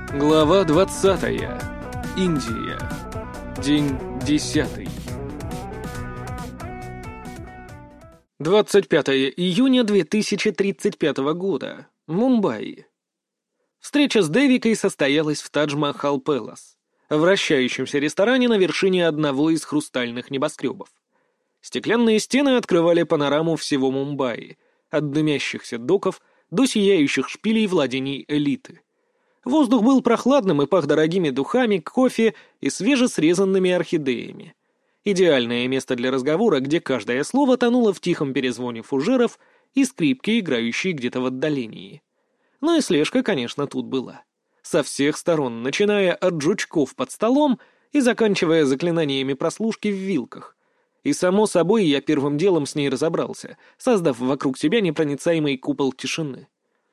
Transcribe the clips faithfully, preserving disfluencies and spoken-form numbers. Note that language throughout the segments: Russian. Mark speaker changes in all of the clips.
Speaker 1: Глава двадцатая. Индия. День десятый. двадцать пятое июня две тысячи тридцать пятого года. Мумбаи. Встреча с Девикой состоялась в Тадж-Махал Пэлас, вращающемся ресторане на вершине одного из хрустальных небоскребов. Стеклянные стены открывали панораму всего Мумбаи, от дымящихся доков до сияющих шпилей владений элиты. Воздух был прохладным и пах дорогими духами, кофе и свежесрезанными орхидеями. Идеальное место для разговора, где каждое слово тонуло в тихом перезвоне фужеров и скрипки, играющие где-то в отдалении. Ну и слежка, конечно, тут была. Со всех сторон, начиная от жучков под столом и заканчивая заклинаниями прослушки в вилках. И, само собой, я первым делом с ней разобрался, создав вокруг себя непроницаемый купол тишины.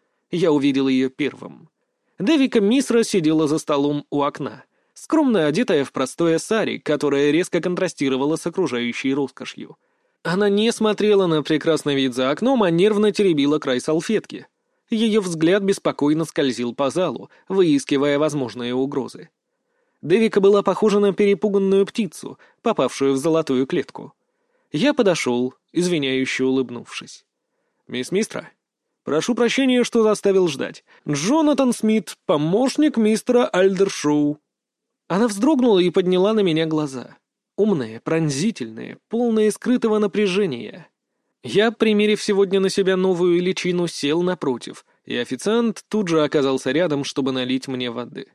Speaker 1: Я увидел ее первым. Девика Мисра сидела за столом у окна, скромно одетая в простое сари, которое резко контрастировало с окружающей роскошью. Она не смотрела на прекрасный вид за окном, а нервно теребила край салфетки. Ее взгляд беспокойно скользил по залу, выискивая возможные угрозы. Девика была похожа на перепуганную птицу, попавшую в золотую клетку. Я подошел, извиняюще улыбнувшись. «Мисс Мистра? Прошу прощения, что заставил ждать. Джонатан Смит, помощник мистера Альдершоу». Она вздрогнула и подняла на меня глаза. Умные, пронзительные, полные скрытого напряжения. Я, примерив сегодня на себя новую личину, сел напротив, и официант тут же оказался рядом, чтобы налить мне воды.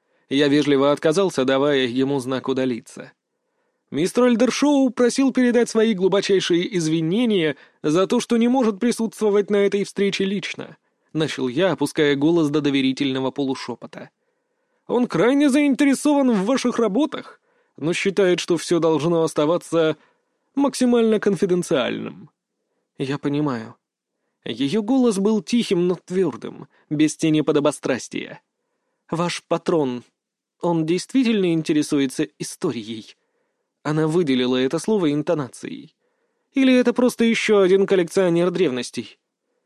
Speaker 1: Я вежливо отказался, давая ему знак удалиться. Мистер Альдершоу просил передать свои глубочайшие извинения за то, что не может присутствовать на этой встрече лично. Начал я, опуская голос до доверительного полушепота. Он крайне заинтересован в ваших работах, но считает, что все должно оставаться максимально конфиденциальным. Я понимаю. Ее голос был тихим, но твердым, без тени подобострастия. Ваш патрон, он действительно интересуется историей? Она выделила это слово интонацией. Или это просто еще один коллекционер древностей?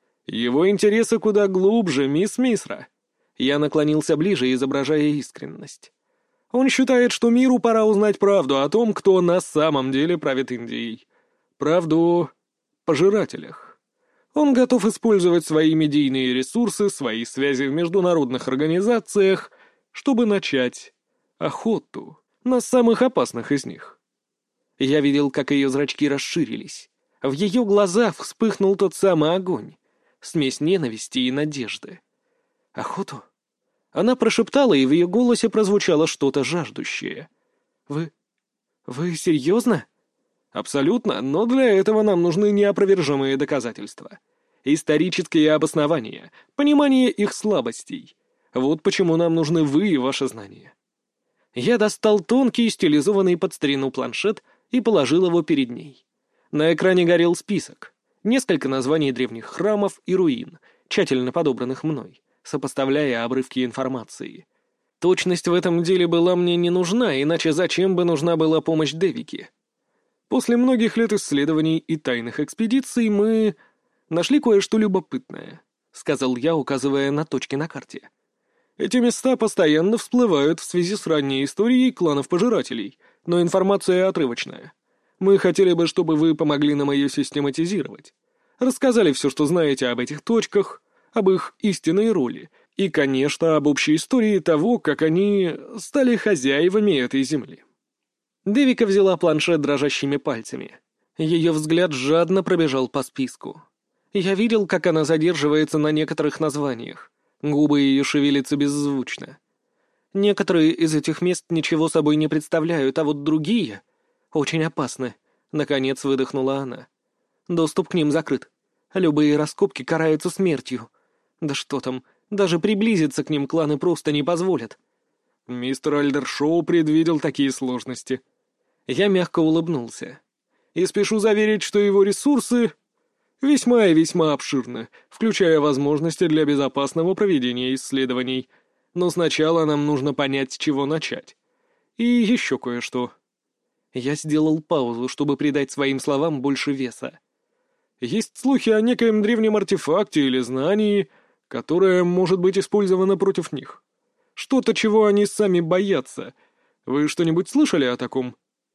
Speaker 1: Его интересы куда глубже, мисс Мисра. Я наклонился ближе, изображая искренность. Он считает, что миру пора узнать правду о том, кто на самом деле правит Индией. Правду о пожирателях. Он готов использовать свои медийные ресурсы, свои связи в международных организациях, чтобы начать охоту на самых опасных из них. Я видел, как ее зрачки расширились. В ее глазах вспыхнул тот самый огонь, смесь ненависти и надежды. «Охоту?» Она прошептала, и в ее голосе прозвучало что-то жаждущее. «Вы... вы серьезно?» «Абсолютно, но для этого нам нужны неопровержимые доказательства. Исторические обоснования, понимание их слабостей. Вот почему нам нужны вы и ваши знания». Я достал тонкий, стилизованный под старину планшет и положил его перед ней. На экране горел список. Несколько названий древних храмов и руин, тщательно подобранных мной, сопоставляя обрывки информации. Точность в этом деле была мне не нужна, иначе зачем бы нужна была помощь Девики? После многих лет исследований и тайных экспедиций мы нашли кое-что любопытное, сказал я, указывая на точки на карте. Эти места постоянно всплывают в связи с ранней историей кланов-пожирателей, но информация отрывочная. Мы хотели бы, чтобы вы помогли нам ее систематизировать. Рассказали все, что знаете об этих точках, об их истинной роли и, конечно, об общей истории того, как они стали хозяевами этой земли. Девика взяла планшет дрожащими пальцами. Ее взгляд жадно пробежал по списку. Я видел, как она задерживается на некоторых названиях. Губы ее шевелятся беззвучно. Некоторые из этих мест ничего собой не представляют, а вот другие очень опасны. Наконец выдохнула она. Доступ к ним закрыт. Любые раскопки караются смертью. Да что там, даже приблизиться к ним кланы просто не позволят. Мистер Альдершоу предвидел такие сложности. Я мягко улыбнулся. И спешу заверить, что его ресурсы весьма и весьма обширны, включая возможности для безопасного проведения исследований. Но сначала нам нужно понять, с чего начать. И еще кое-что. Я сделал паузу, чтобы придать своим словам больше веса. Есть слухи о некоем древнем артефакте или знании, которое может быть использовано против них. Что-то, чего они сами боятся. Вы что-нибудь слышали о таком?»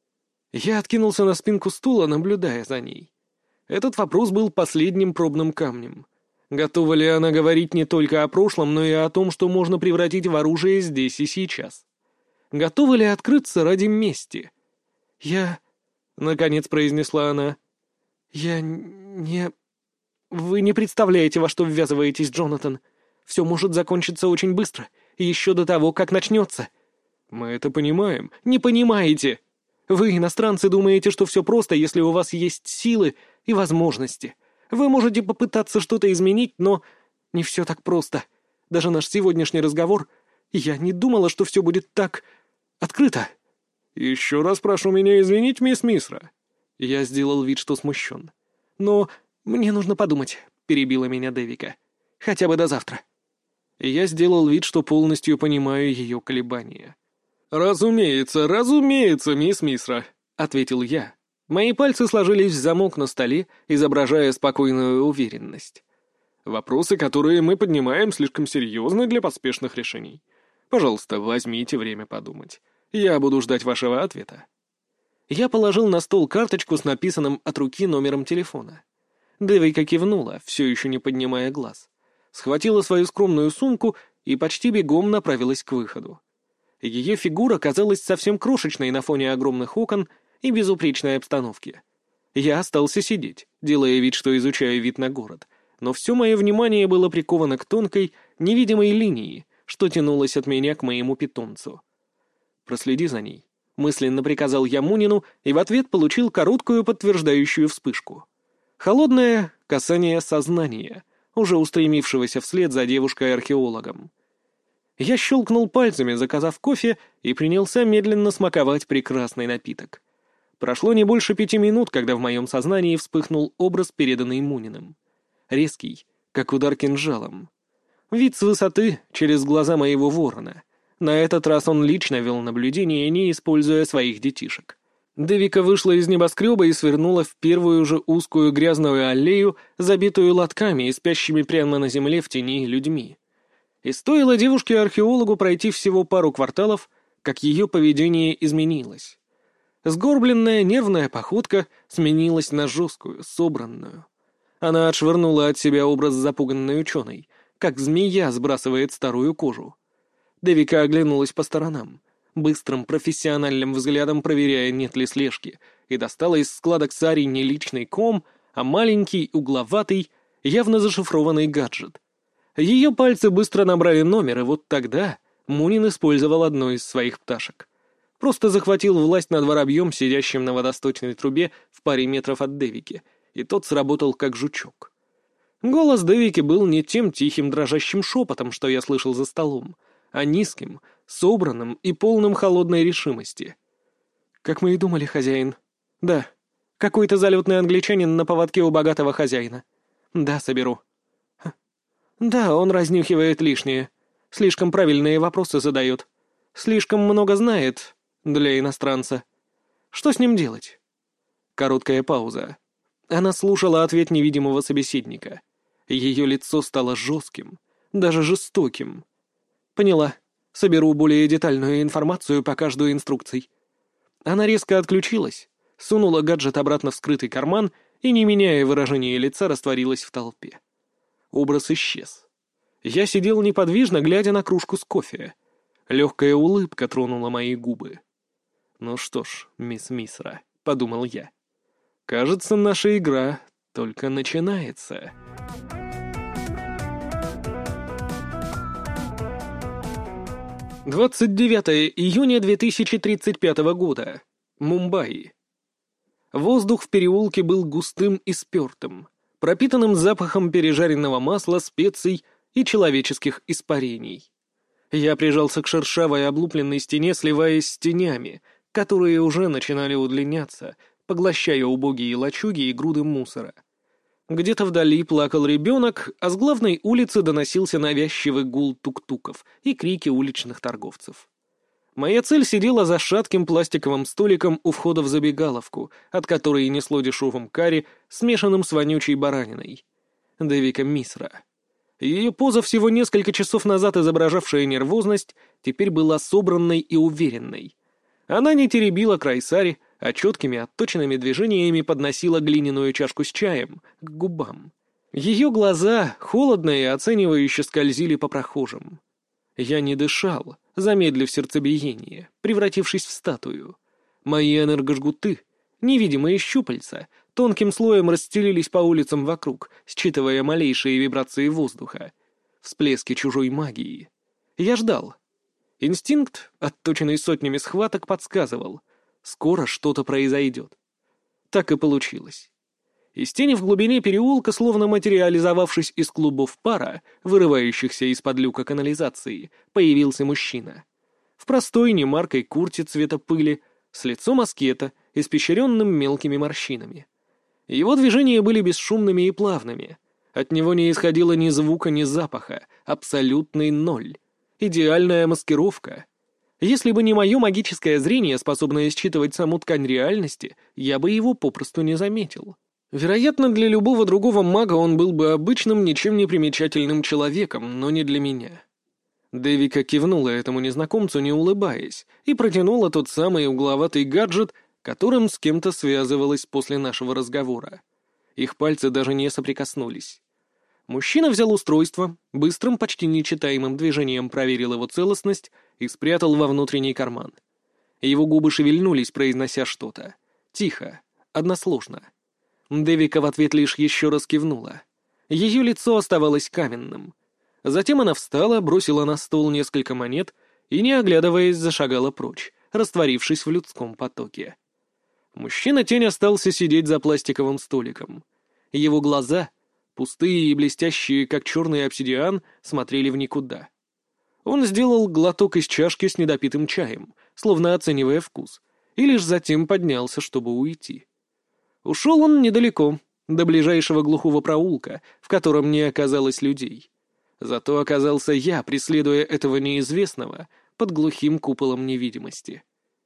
Speaker 1: Я откинулся на спинку стула, наблюдая за ней. Этот вопрос был последним пробным камнем. Готова ли она говорить не только о прошлом, но и о том, что можно превратить в оружие здесь и сейчас? Готова ли открыться ради мести? «Я...» — наконец произнесла она. «Я не... Вы не представляете, во что ввязываетесь, Джонатан. Все может закончиться очень быстро, и еще до того, как начнется». «Мы это понимаем». «Не понимаете. Вы, иностранцы, думаете, что все просто, если у вас есть силы и возможности. Вы можете попытаться что-то изменить, но не все так просто. Даже наш сегодняшний разговор... Я не думала, что все будет так... открыто». «Еще раз прошу меня извинить, мисс Мисра». Я сделал вид, что смущен. «Но мне нужно подумать», — перебила меня Дэвика. «Хотя бы до завтра». Я сделал вид, что полностью понимаю ее колебания. «Разумеется, разумеется, мисс Мисра», — ответил я. Мои пальцы сложились в замок на столе, изображая спокойную уверенность. «Вопросы, которые мы поднимаем, слишком серьезны для поспешных решений. Пожалуйста, возьмите время подумать. Я буду ждать вашего ответа». Я положил на стол карточку с написанным от руки номером телефона. Дэвика кивнула, все еще не поднимая глаз. Схватила свою скромную сумку и почти бегом направилась к выходу. Ее фигура казалась совсем крошечной на фоне огромных окон и безупречной обстановки. Я остался сидеть, делая вид, что изучаю вид на город, но все мое внимание было приковано к тонкой, невидимой линии, что тянулась от меня к моему питомцу. «Проследи за ней», — мысленно приказал я Мунину и в ответ получил короткую подтверждающую вспышку. Холодное касание сознания, уже устремившегося вслед за девушкой-археологом. Я щелкнул пальцами, заказав кофе, и принялся медленно смаковать прекрасный напиток. Прошло не больше пяти минут, когда в моем сознании вспыхнул образ, переданный Муниным. Резкий, как удар кинжалом. Вид с высоты, через глаза моего ворона. На этот раз он лично вел наблюдение, не используя своих детишек. Дэвика вышла из небоскреба и свернула в первую же узкую грязную аллею, забитую лотками и спящими прямо на земле в тени людьми. И стоило девушке-археологу пройти всего пару кварталов, как ее поведение изменилось. Сгорбленная нервная походка сменилась на жесткую, собранную. Она отшвырнула от себя образ запуганной ученой, как змея сбрасывает старую кожу. Дэвика оглянулась по сторонам, быстрым профессиональным взглядом проверяя, нет ли слежки, и достала из складок сари не личный ком, а маленький, угловатый, явно зашифрованный гаджет. Ее пальцы быстро набрали номер, и вот тогда Мунин использовал одну из своих пташек. Просто захватил власть над воробьем, сидящим на водосточной трубе в паре метров от Дэвики, и тот сработал как жучок. Голос Дэвики был не тем тихим дрожащим шепотом, что я слышал за столом, а низким, собранным и полным холодной решимости. «Как мы и думали, хозяин. Да, какой-то залетный англичанин на поводке у богатого хозяина. Да, соберу. Да, он разнюхивает лишнее. Слишком правильные вопросы задает. Слишком много знает для иностранца. Что с ним делать?» Короткая пауза. Она слушала ответ невидимого собеседника. Ее лицо стало жестким, даже жестоким. «Поняла. Соберу более детальную информацию по каждой инструкции». Она резко отключилась, сунула гаджет обратно в скрытый карман и, не меняя выражения лица, растворилась в толпе. Образ исчез. Я сидел неподвижно, глядя на кружку с кофе. Легкая улыбка тронула мои губы. «Ну что ж, мисс Мисра», — подумал я, — «кажется, наша игра только начинается». двадцать девятое июня две тысячи тридцать пятого года. Мумбаи. Воздух в переулке был густым и спертым, пропитанным запахом пережаренного масла, специй и человеческих испарений. Я прижался к шершавой облупленной стене, сливаясь с тенями, которые уже начинали удлиняться, поглощая убогие лачуги и груды мусора. Где-то вдали плакал ребенок, а с главной улицы доносился навязчивый гул тук-туков и крики уличных торговцев. Моя цель сидела за шатким пластиковым столиком у входа в забегаловку, от которой несло дешевым карри, смешанным с вонючей бараниной. Дэвика Мисра. Ее поза, всего несколько часов назад изображавшая нервозность, теперь была собранной и уверенной. Она не теребила край сари, а четкими отточенными движениями подносила глиняную чашку с чаем к губам. Ее глаза холодно и оценивающе скользили по прохожим. Я не дышал, замедлив сердцебиение, превратившись в статую. Мои энергожгуты, невидимые щупальца, тонким слоем расстелились по улицам вокруг, считывая малейшие вибрации воздуха, всплески чужой магии. Я ждал. Инстинкт, отточенный сотнями схваток, подсказывал — скоро что-то произойдет. Так и получилось. Из тени в глубине переулка, словно материализовавшись из клубов пара, вырывающихся из-под люка канализации, появился мужчина. В простой немаркой курте цвета пыли, с лицом аскета, испещренным мелкими морщинами. Его движения были бесшумными и плавными. От него не исходило ни звука, ни запаха. Абсолютный ноль. Идеальная маскировка. Если бы не мое магическое зрение, способное считывать саму ткань реальности, я бы его попросту не заметил. Вероятно, для любого другого мага он был бы обычным, ничем не примечательным человеком, но не для меня. Дэвика кивнула этому незнакомцу, не улыбаясь, и протянула тот самый угловатый гаджет, которым с кем-то связывалась после нашего разговора. Их пальцы даже не соприкоснулись. Мужчина взял устройство, быстрым, почти нечитаемым движением проверил его целостность и спрятал во внутренний карман. Его губы шевельнулись, произнося что-то. Тихо, односложно. Дэвика в ответ лишь еще раз кивнула. Ее лицо оставалось каменным. Затем она встала, бросила на стол несколько монет и, не оглядываясь, зашагала прочь, растворившись в людском потоке. Мужчина-тень остался сидеть за пластиковым столиком. Его глаза, пустые и блестящие, как черный обсидиан, смотрели в никуда. Он сделал глоток из чашки с недопитым чаем, словно оценивая вкус, и лишь затем поднялся, чтобы уйти. Ушел он недалеко, до ближайшего глухого проулка, в котором не оказалось людей. Зато оказался я, преследуя этого неизвестного под глухим куполом невидимости.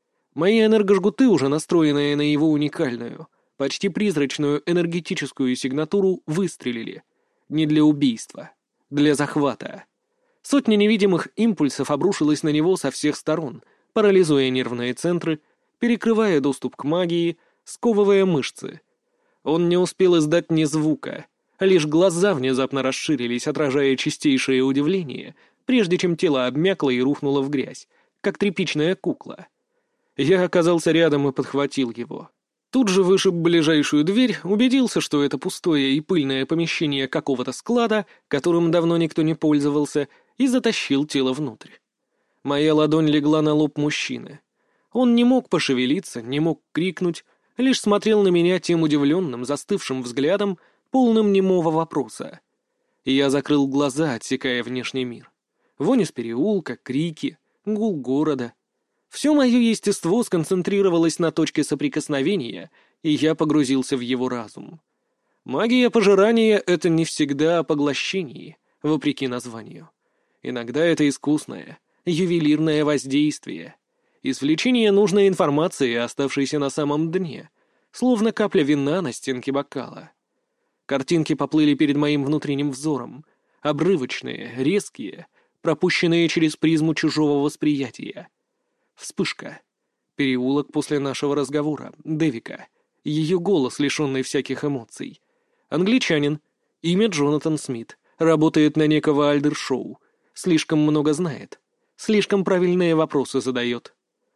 Speaker 1: Мои энергожгуты, уже настроенные на его уникальную, почти призрачную энергетическую сигнатуру, выстрелили. Не для убийства, для захвата. Сотня невидимых импульсов обрушилась на него со всех сторон, парализуя нервные центры, перекрывая доступ к магии, сковывая мышцы. Он не успел издать ни звука, лишь глаза внезапно расширились, отражая чистейшее удивление, прежде чем тело обмякло и рухнуло в грязь, как тряпичная кукла. Я оказался рядом и подхватил его. Тут же вышиб ближайшую дверь, убедился, что это пустое и пыльное помещение какого-то склада, которым давно никто не пользовался, и затащил тело внутрь. Моя ладонь легла на лоб мужчины. Он не мог пошевелиться, не мог крикнуть, лишь смотрел на меня тем удивленным, застывшим взглядом, полным немого вопроса. Я закрыл глаза, отсекая внешний мир. Вонь из переулка, крики, гул города. Все мое естество сконцентрировалось на точке соприкосновения, и я погрузился в его разум. Магия пожирания — это не всегда о поглощении, вопреки названию. Иногда это искусное, ювелирное воздействие. Извлечение нужной информации, оставшейся на самом дне, словно капля вина на стенке бокала. Картинки поплыли перед моим внутренним взором, обрывочные, резкие, пропущенные через призму чужого восприятия. Вспышка. Переулок после нашего разговора. Дэвика. Ее голос, лишенный всяких эмоций. Англичанин. Имя Джонатан Смит. Работает на некого Альдершоу. Слишком много знает. Слишком правильные вопросы задает.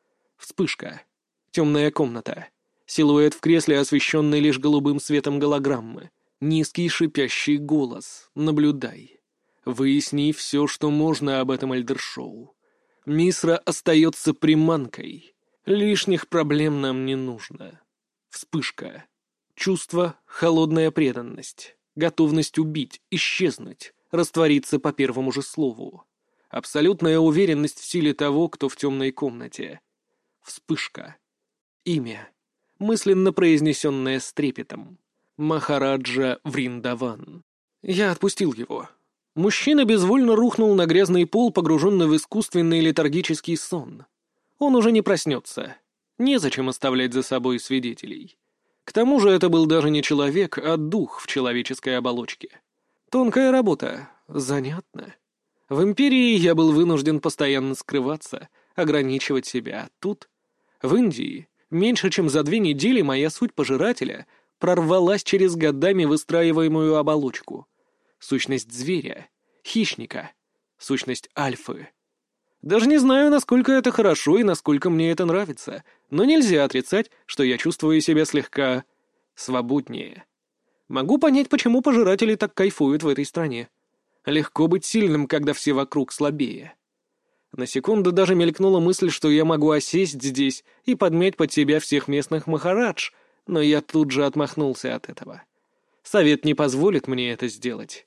Speaker 1: Вспышка. Темная комната. Силуэт в кресле, освещенный лишь голубым светом голограммы. Низкий шипящий голос. Наблюдай. Выясни все, что можно об этом Альдершоу. Мисра остается приманкой. Лишних проблем нам не нужно. Вспышка. Чувство, холодная преданность. Готовность убить, исчезнуть, раствориться по первому же слову. Абсолютная уверенность в силе того, кто в темной комнате. Вспышка. Имя. Мысленно произнесенное с трепетом. Махараджа Вриндаван. Я отпустил его. Мужчина безвольно рухнул на грязный пол, погруженный в искусственный летаргический сон. Он уже не проснется. Незачем оставлять за собой свидетелей. К тому же это был даже не человек, а дух в человеческой оболочке. Тонкая работа. Занятно. В Империи я был вынужден постоянно скрываться, ограничивать себя. Тут, в Индии, меньше чем за две недели моя суть пожирателя прорвалась через годами выстраиваемую оболочку. Сущность зверя, хищника, сущность альфы. Даже не знаю, насколько это хорошо и насколько мне это нравится, но нельзя отрицать, что я чувствую себя слегка свободнее. Могу понять, почему пожиратели так кайфуют в этой стране. Легко быть сильным, когда все вокруг слабее. На секунду даже мелькнула мысль, что я могу осесть здесь и подмять под себя всех местных махарадж, но я тут же отмахнулся от этого. Совет не позволит мне это сделать.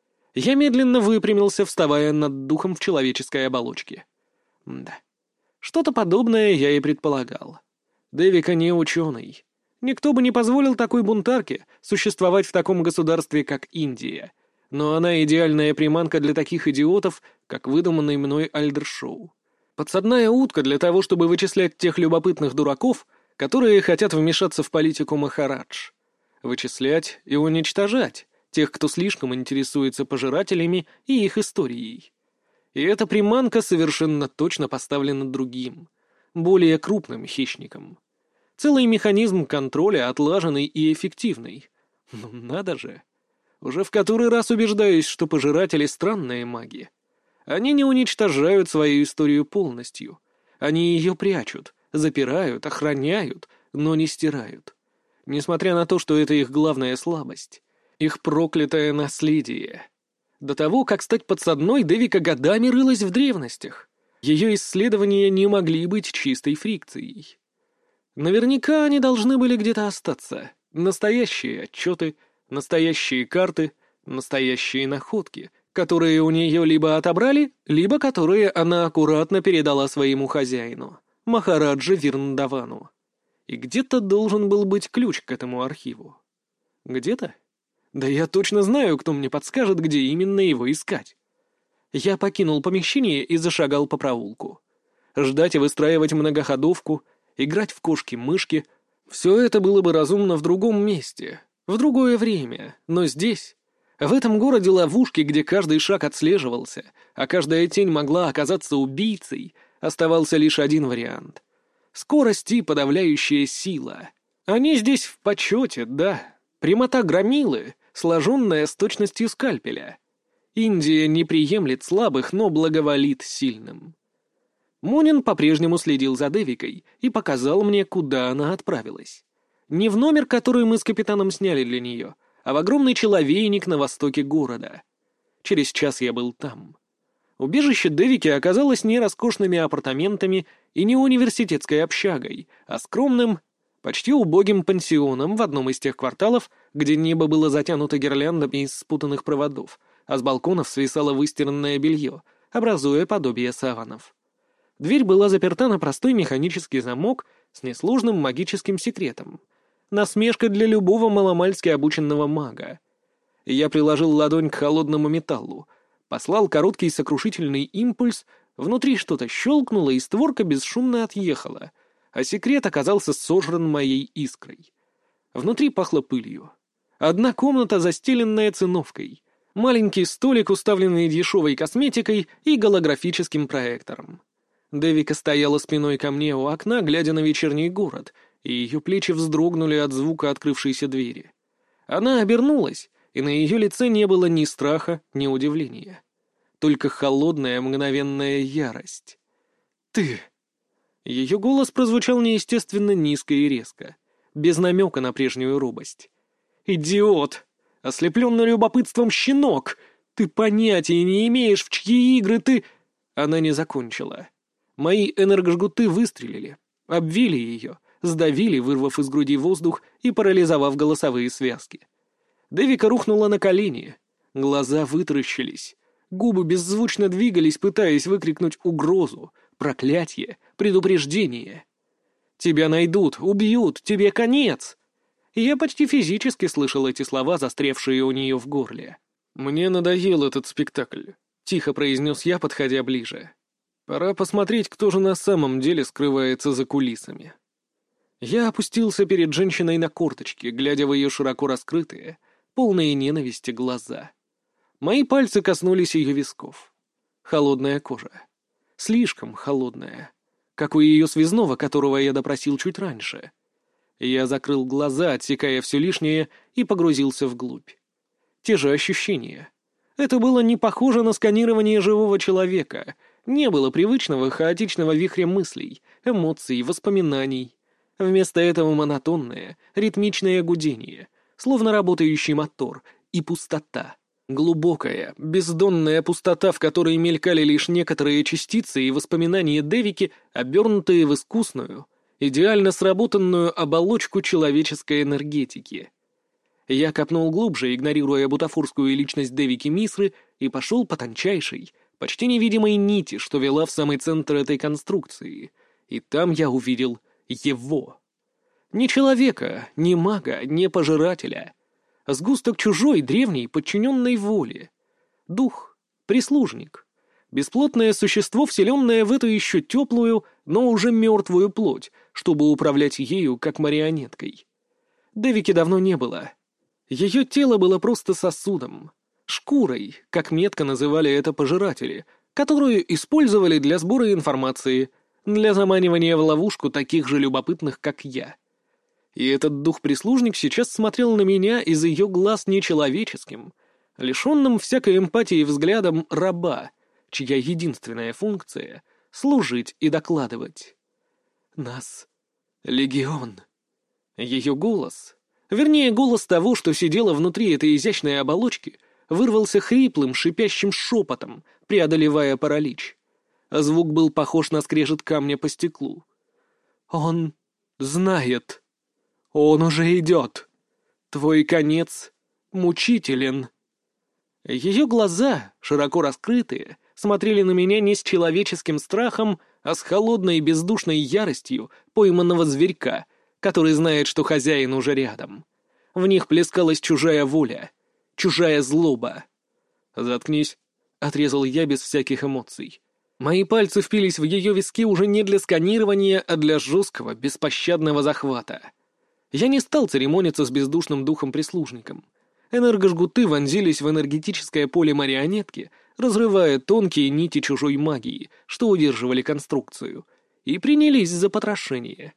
Speaker 1: Я медленно выпрямился, вставая над духом в человеческой оболочке. Да, что-то подобное я и предполагал. Дэвика не ученый. Никто бы не позволил такой бунтарке существовать в таком государстве, как Индия. Но она идеальная приманка для таких идиотов, как выдуманный мной Альдершоу. Подсадная утка для того, чтобы вычислять тех любопытных дураков, которые хотят вмешаться в политику Махарадж. Вычислять и уничтожать тех, кто слишком интересуется пожирателями и их историей. И эта приманка совершенно точно поставлена другим, более крупным хищником. Целый механизм контроля отлаженный и эффективный. Ну надо же. Уже в который раз убеждаюсь, что пожиратели — странные маги. Они не уничтожают свою историю полностью. Они ее прячут, запирают, охраняют, но не стирают. Несмотря на то, что это их главная слабость. Их проклятое наследие. До того, как стать подсадной, Дэвика годами рылась в древностях. Ее исследования не могли быть чистой фрикцией. Наверняка они должны были где-то остаться. Настоящие отчеты, настоящие карты, настоящие находки, которые у нее либо отобрали, либо которые она аккуратно передала своему хозяину, Махараджа Вирндавану. И где-то должен был быть ключ к этому архиву. Где-то? Да я точно знаю, кто мне подскажет, где именно его искать. Я покинул помещение и зашагал по проулку. Ждать и выстраивать многоходовку, играть в кошки-мышки — все это было бы разумно в другом месте, в другое время, но здесь, в этом городе ловушки, где каждый шаг отслеживался, а каждая тень могла оказаться убийцей, оставался лишь один вариант — скорость и подавляющая сила. Они здесь в почете, да, прямота громилы, сложенная с точностью скальпеля. Индия не приемлет слабых, но благоволит сильным. Монин по-прежнему следил за Дэвикой и показал мне, куда она отправилась. Не в номер, который мы с капитаном сняли для нее, а в огромный человейник на востоке города. Через час я был там. Убежище Дэвики оказалось не роскошными апартаментами и не университетской общагой, а скромным, почти убогим пансионом в одном из тех кварталов, где небо было затянуто гирляндами из спутанных проводов, а с балконов свисало выстиранное белье, образуя подобие саванов. Дверь была заперта на простой механический замок с несложным магическим секретом. Насмешка для любого маломальски обученного мага. Я приложил ладонь к холодному металлу, послал короткий сокрушительный импульс, внутри что-то щелкнуло, и створка бесшумно отъехала, а секрет оказался сожран моей искрой. Внутри пахло пылью. Одна комната, застеленная циновкой, маленький столик, уставленный дешевой косметикой и голографическим проектором. Дэвика стояла спиной ко мне у окна, глядя на вечерний город, и ее плечи вздрогнули от звука открывшейся двери. Она обернулась, и на ее лице не было ни страха, ни удивления. Только холодная мгновенная ярость. «Ты!» Ее голос прозвучал неестественно низко и резко, без намека на прежнюю робость. «Идиот! Ослепленный любопытством щенок! Ты понятия не имеешь, в чьи игры ты...» Она не закончила. Мои энергожгуты выстрелили, обвили ее, сдавили, вырвав из груди воздух и парализовав голосовые связки. Дэвика рухнула на колени, глаза вытаращились, губы беззвучно двигались, пытаясь выкрикнуть угрозу, проклятие, предупреждение. «Тебя найдут, убьют, тебе конец!» И я почти физически слышал эти слова, застрявшие у нее в горле. «Мне надоел этот спектакль», — тихо произнес я, подходя ближе. «Пора посмотреть, кто же на самом деле скрывается за кулисами». Я опустился перед женщиной на корточки, глядя в ее широко раскрытые, полные ненависти глаза. Мои пальцы коснулись ее висков. Холодная кожа. Слишком холодная. Как у ее связного, которого я допросил чуть раньше. Я закрыл глаза, отсекая все лишнее, и погрузился вглубь. Те же ощущения. Это было не похоже на сканирование живого человека. Не было привычного хаотичного вихря мыслей, эмоций, воспоминаний. Вместо этого монотонное, ритмичное гудение, словно работающий мотор, и пустота. Глубокая, бездонная пустота, в которой мелькали лишь некоторые частицы и воспоминания Девики, обернутые в искусную, идеально сработанную оболочку человеческой энергетики. Я копнул глубже, игнорируя бутафорскую личность Девики Мисры, и пошел по тончайшей, почти невидимой нити, что вела в самый центр этой конструкции. И там я увидел его. Не человека, не мага, не пожирателя. Сгусток чужой, древней, подчиненной воле. Дух, прислужник. Бесплотное существо, вселенное в эту еще теплую, но уже мертвую плоть, чтобы управлять ею, как марионеткой. Девики давно не было. Ее тело было просто сосудом, шкурой, как метко называли это пожиратели, которую использовали для сбора информации, для заманивания в ловушку таких же любопытных, как я. И этот дух-прислужник сейчас смотрел на меня из ее глаз нечеловеческим, лишенным всякой эмпатии взглядом раба, чья единственная функция — служить и докладывать. Нас легион. Ее голос, вернее, голос того, что сидело внутри этой изящной оболочки, вырвался хриплым, шипящим шепотом, преодолевая паралич. А звук был похож на скрежет камня по стеклу. «Он знает. Он уже идет. Твой конец мучителен». Ее глаза, широко раскрытые, смотрели на меня не с человеческим страхом, а с холодной бездушной яростью пойманного зверька, который знает, что хозяин уже рядом. В них плескалась чужая воля, чужая злоба. «Заткнись», — отрезал я без всяких эмоций. Мои пальцы впились в ее виски уже не для сканирования, а для жесткого, беспощадного захвата. Я не стал церемониться с бездушным духом-прислужником. Энергожгуты вонзились в энергетическое поле марионетки, разрывая тонкие нити чужой магии, что удерживали конструкцию, и принялись за потрошение.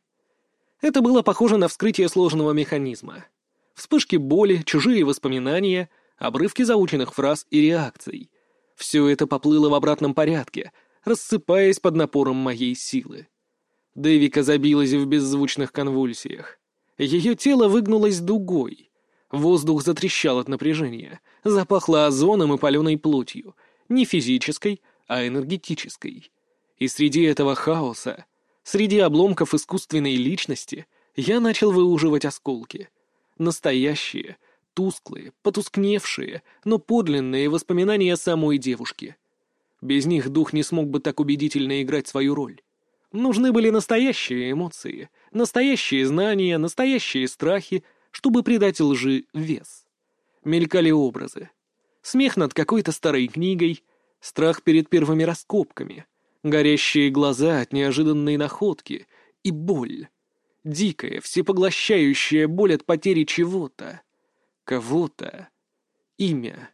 Speaker 1: Это было похоже на вскрытие сложного механизма. Вспышки боли, чужие воспоминания, обрывки заученных фраз и реакций. Все это поплыло в обратном порядке, рассыпаясь под напором моей силы. Девика забилась в беззвучных конвульсиях. Ее тело выгнулось дугой. Воздух затрещал от напряжения, запахло озоном и паленой плотью, не физической, а энергетической. И среди этого хаоса, среди обломков искусственной личности, я начал выуживать осколки. Настоящие, тусклые, потускневшие, но подлинные воспоминания самой девушки. Без них дух не смог бы так убедительно играть свою роль. Нужны были настоящие эмоции, настоящие знания, настоящие страхи, чтобы придать лжи вес. Мелькали образы. Смех над какой-то старой книгой, страх перед первыми раскопками, горящие глаза от неожиданной находки и боль. Дикая, всепоглощающая боль от потери чего-то. Кого-то. Имя.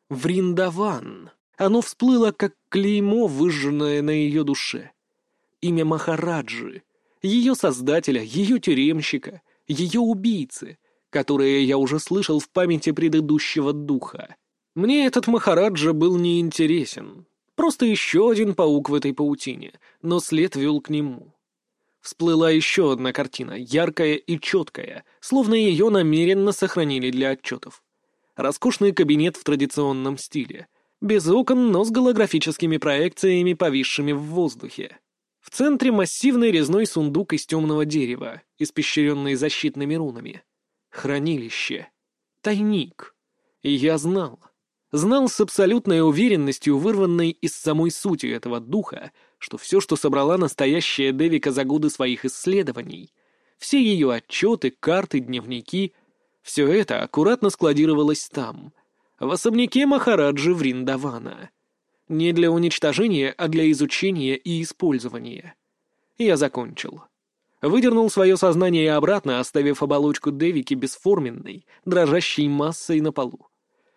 Speaker 1: Вриндаван. Оно всплыло, как клеймо, выжженное на ее душе. Имя Махараджи. Ее создателя, ее тюремщика, ее убийцы, которые я уже слышал в памяти предыдущего духа. Мне этот Махараджа был неинтересен. Просто еще один паук в этой паутине, но след вел к нему. Всплыла еще одна картина, яркая и четкая, словно ее намеренно сохранили для отчетов. Роскошный кабинет в традиционном стиле. Без окон, но с голографическими проекциями, повисшими в воздухе. В центре массивный резной сундук из темного дерева, испещренный защитными рунами. Хранилище. Тайник. И я знал. Знал с абсолютной уверенностью, вырванной из самой сути этого духа, что все, что собрала настоящая Девика за годы своих исследований, все ее отчеты, карты, дневники, все это аккуратно складировалось там, в особняке Махараджи Вриндавана. Не для уничтожения, а для изучения и использования. Я закончил. Выдернул свое сознание обратно, оставив оболочку Девики бесформенной, дрожащей массой на полу.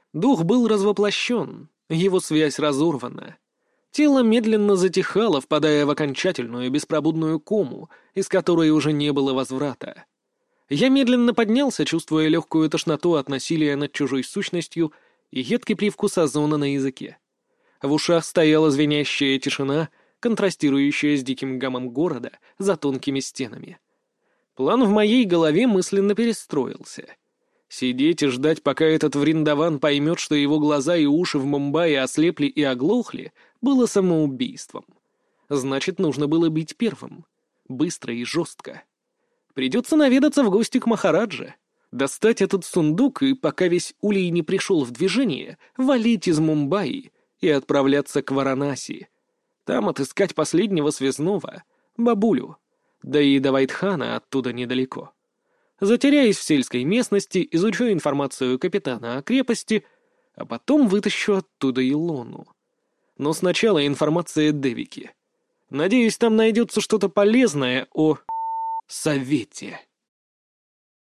Speaker 1: Дух был развоплощен, его связь разорвана. Тело медленно затихало, впадая в окончательную беспробудную кому, из которой уже не было возврата. Я медленно поднялся, чувствуя легкую тошноту от насилия над чужой сущностью и едкий привкус озона на языке. В ушах стояла звенящая тишина, контрастирующая с диким гамом города за тонкими стенами. План в моей голове мысленно перестроился. Сидеть и ждать, пока этот Вриндаван поймет, что его глаза и уши в Мумбаи ослепли и оглохли, было самоубийством. Значит, нужно было бить первым. Быстро и жестко. Придется наведаться в гости к Махараджа, достать этот сундук и, пока весь улей не пришел в движение, валить из Мумбаи и отправляться к Варанаси. Там отыскать последнего связного, бабулю. Да и до Вайтхана оттуда недалеко. Затеряюсь в сельской местности, изучу информацию капитана о крепости, а потом вытащу оттуда Илону. Но сначала информация Девики. Надеюсь, там найдется что-то полезное о совете.